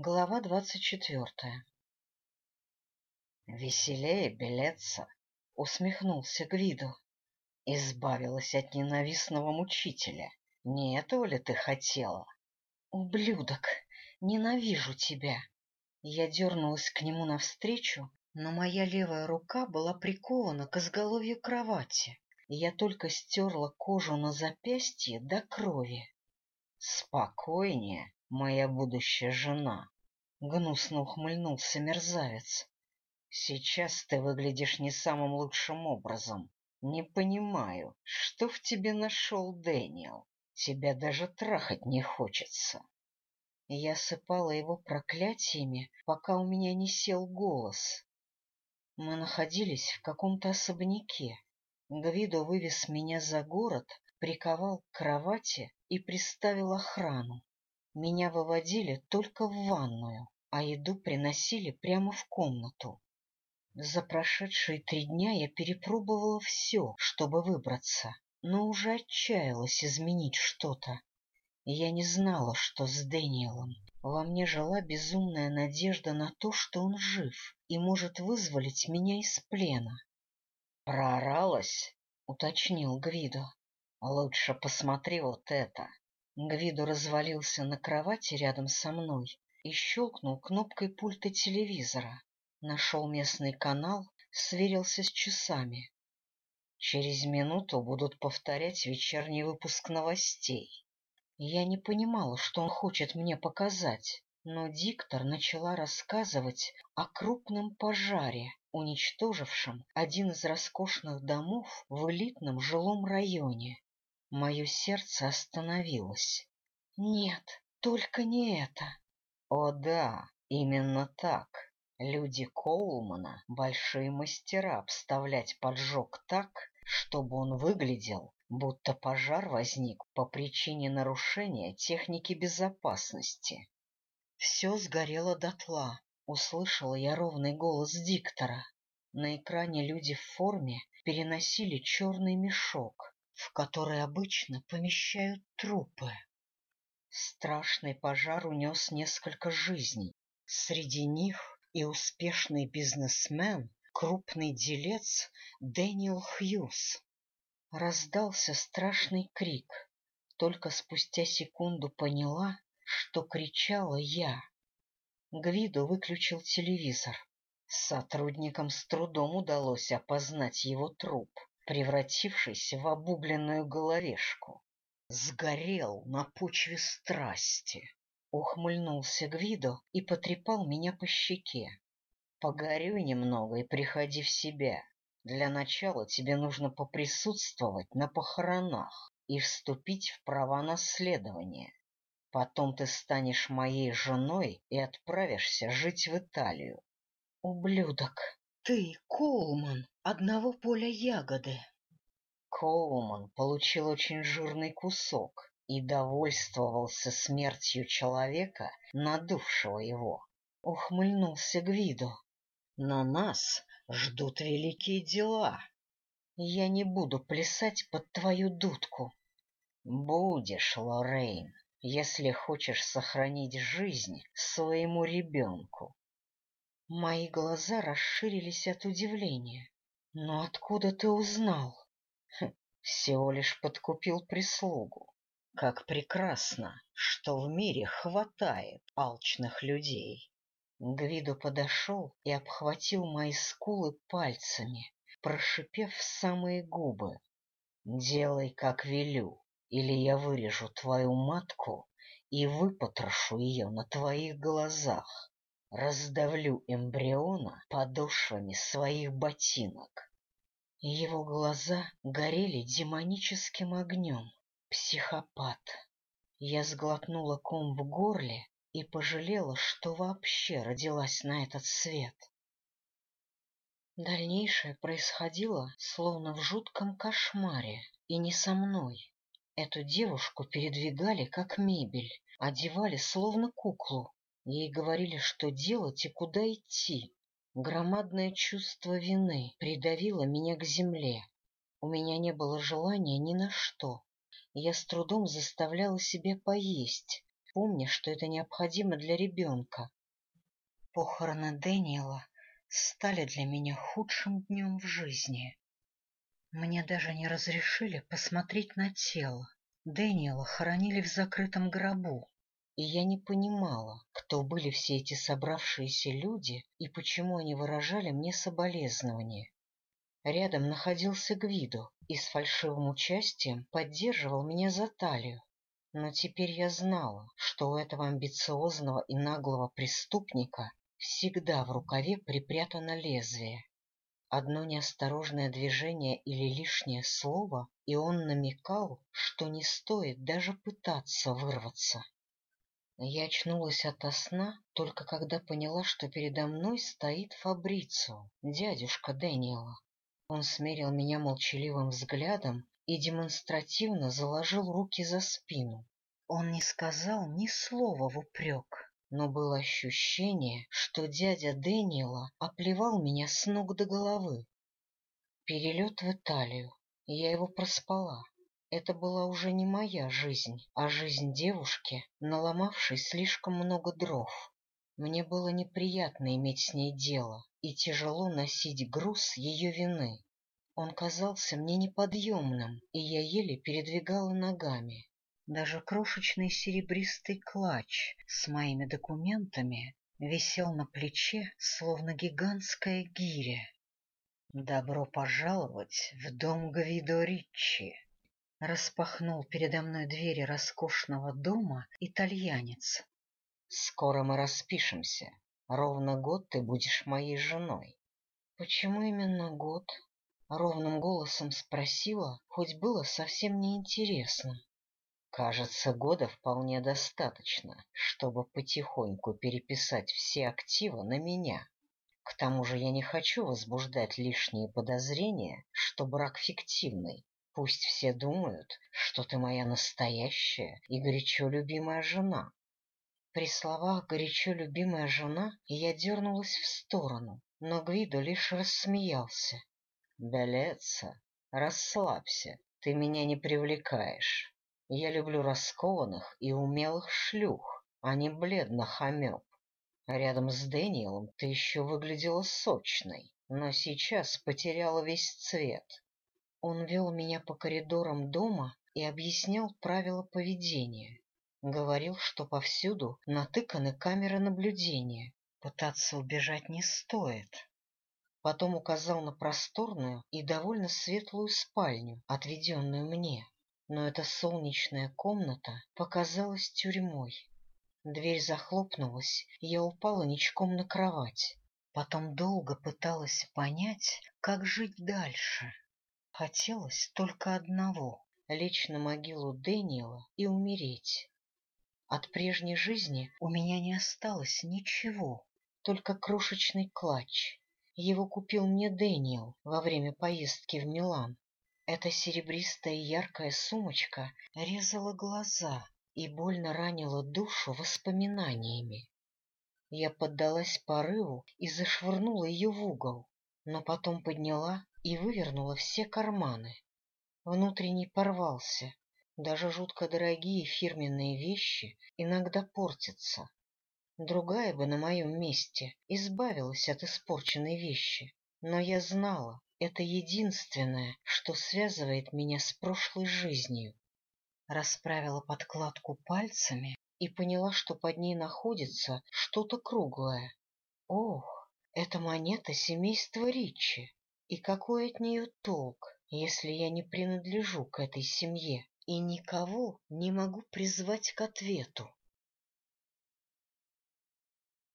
Глава 24. «Веселее белеться», — усмехнулся Гвидо. «Избавилась от ненавистного мучителя. Не этого ли ты хотела?» «Ублюдок! Ненавижу тебя!» Я дернулась к нему навстречу, но моя левая рука была прикована к изголовью кровати, и я только стерла кожу на запястье до крови. «Спокойнее, моя будущая жена», — гнусно ухмыльнулся мерзавец. «Сейчас ты выглядишь не самым лучшим образом. Не понимаю, что в тебе нашел Дэниел. Тебя даже трахать не хочется». Я сыпала его проклятиями, пока у меня не сел голос. Мы находились в каком-то особняке. Гвидо вывез меня за город, приковал к кровати и приставил охрану. Меня выводили только в ванную, а еду приносили прямо в комнату. За прошедшие 3 дня я перепробовала все, чтобы выбраться, но уже отчаялась изменить что-то. Я не знала, что с Дэниелом. Во мне жила безумная надежда на то, что он жив и может вызволить меня из плена. «Прооралась?» — уточнил Гвидо. «Лучше посмотри вот это». Гвидо развалился на кровати рядом со мной и щелкнул кнопкой пульта телевизора. Нашел местный канал, сверился с часами. Через минуту будут повторять вечерний выпуск новостей. Я не понимала, что он хочет мне показать, но диктор начала рассказывать о крупном пожаре, уничтожившем один из роскошных домов в элитном жилом районе. Мое сердце остановилось. Нет, только не это. О да, именно так. Люди Коулмана — большие мастера обставлять поджог так, чтобы он выглядел, будто пожар возник по причине нарушения техники безопасности. Все сгорело дотла, услышала я ровный голос диктора. На экране люди в форме переносили черный мешок, в который обычно помещают трупы. Страшный пожар унес несколько жизней. Среди них и успешный бизнесмен, крупный делец Дэниел Хьюз. Раздался страшный крик. Только спустя секунду поняла, что кричала я. Гвидо выключил телевизор. Сотрудникам с трудом удалось опознать его труп, превратившийся в обугленную головешку. Сгорел на почве страсти. Ухмыльнулся Гвидо и потрепал меня по щеке. Погорюй немного и приходи в себя. Для начала тебе нужно поприсутствовать на похоронах и вступить в права наследования. Потом ты станешь моей женой и отправишься жить в Италию. Ублюдок, ты, Коулман, одного поля ягоды. Коулман получил очень жирный кусок и довольствовался смертью человека, надувшего его. Ухмыльнулся Гвидо. Но нас ждут великие дела. Я не буду плясать под твою дудку. Будешь, Лоррейн, если хочешь сохранить жизнь своему ребенку. Мои глаза расширились от удивления. Но откуда ты узнал? Всего лишь подкупил прислугу. Как прекрасно, что в мире хватает алчных людей. Гвидо подошел и обхватил мои скулы пальцами, прошипев в самые губы. «Делай, как велю, или я вырежу твою матку и выпотрошу ее на твоих глазах, раздавлю эмбриона подошвами своих ботинок». Его глаза горели демоническим огнем. Психопат. Я сглотнула ком в горле и пожалела, что вообще родилась на этот свет. Дальнейшее происходило словно в жутком кошмаре, и не со мной. Эту девушку передвигали как мебель, одевали словно куклу. Ей говорили, что делать и куда идти. Громадное чувство вины придавило меня к земле. У меня не было желания ни на что. Я с трудом заставляла себя поесть, помня, что это необходимо для ребенка. Похороны Дэниела стали для меня худшим днем в жизни. Мне даже не разрешили посмотреть на тело. Дэниела хоронили в закрытом гробу, и я не понимала, кто были все эти собравшиеся люди и почему они выражали мне соболезнования. Рядом находился Гвидо и с фальшивым участием поддерживал меня за талию. Но теперь я знала, что у этого амбициозного и наглого преступника всегда в рукаве припрятано лезвие. Одно неосторожное движение или лишнее слово, и он намекал, что не стоит даже пытаться вырваться. Я очнулась ото сна только когда поняла, что передо мной стоит Фабрицио, дядюшка Дэниела. Он смерил меня молчаливым взглядом и демонстративно заложил руки за спину. Он не сказал ни слова в упрек, но было ощущение, что дядя Дэниела оплевал меня с ног до головы. Перелет в Италию. Я его проспала. Это была уже не моя жизнь, а жизнь девушки, наломавшей слишком много дров. Мне было неприятно иметь с ней дело и тяжело носить груз ее вины. Он казался мне неподъемным, и я еле передвигала ногами. Даже крошечный серебристый клатч с моими документами висел на плече, словно гигантская гиря. «Добро пожаловать в дом Гвидо Риччи!» Распахнул передо мной двери роскошного дома итальянец. «Скоро мы распишемся. Ровно год ты будешь моей женой». «Почему именно год?» — ровным голосом спросила, хоть было совсем неинтересно. «Кажется, года вполне достаточно, чтобы потихоньку переписать все активы на меня. К тому же я не хочу возбуждать лишние подозрения, что брак фиктивный. Пусть все думают, что ты моя настоящая и горячо любимая жена». При словах «горячо любимая жена» я дернулась в сторону, но Гвидо лишь рассмеялся. «Белеца, расслабься, ты меня не привлекаешь. Я люблю раскованных и умелых шлюх, а не бледных амеб. Рядом с Дэниелом ты еще выглядела сочной, но сейчас потеряла весь цвет». Он вел меня по коридорам дома и объяснял правила поведения. Говорил, что повсюду натыканы камеры наблюдения. Пытаться убежать не стоит. Потом указал на просторную и довольно светлую спальню, отведенную мне. Но эта солнечная комната показалась тюрьмой. Дверь захлопнулась, и я упала ничком на кровать. Потом долго пыталась понять, как жить дальше. Хотелось только одного — лечь на могилу Дэниела и умереть. От прежней жизни у меня не осталось ничего, только крошечный клатч. Его купил мне Дэниел во время поездки в Милан. Эта серебристая яркая сумочка резала глаза и больно ранила душу воспоминаниями. Я поддалась порыву и зашвырнула ее в угол, но потом подняла и вывернула все карманы. Внутренний порвался. Даже жутко дорогие фирменные вещи иногда портятся. Другая бы на моем месте избавилась от испорченной вещи, но я знала, это единственное, что связывает меня с прошлой жизнью. Расправила подкладку пальцами и поняла, что под ней находится что-то круглое. Ох, это монета семейства Ричи. И какой от нее толк, если я не принадлежу к этой семье и никого не могу призвать к ответу?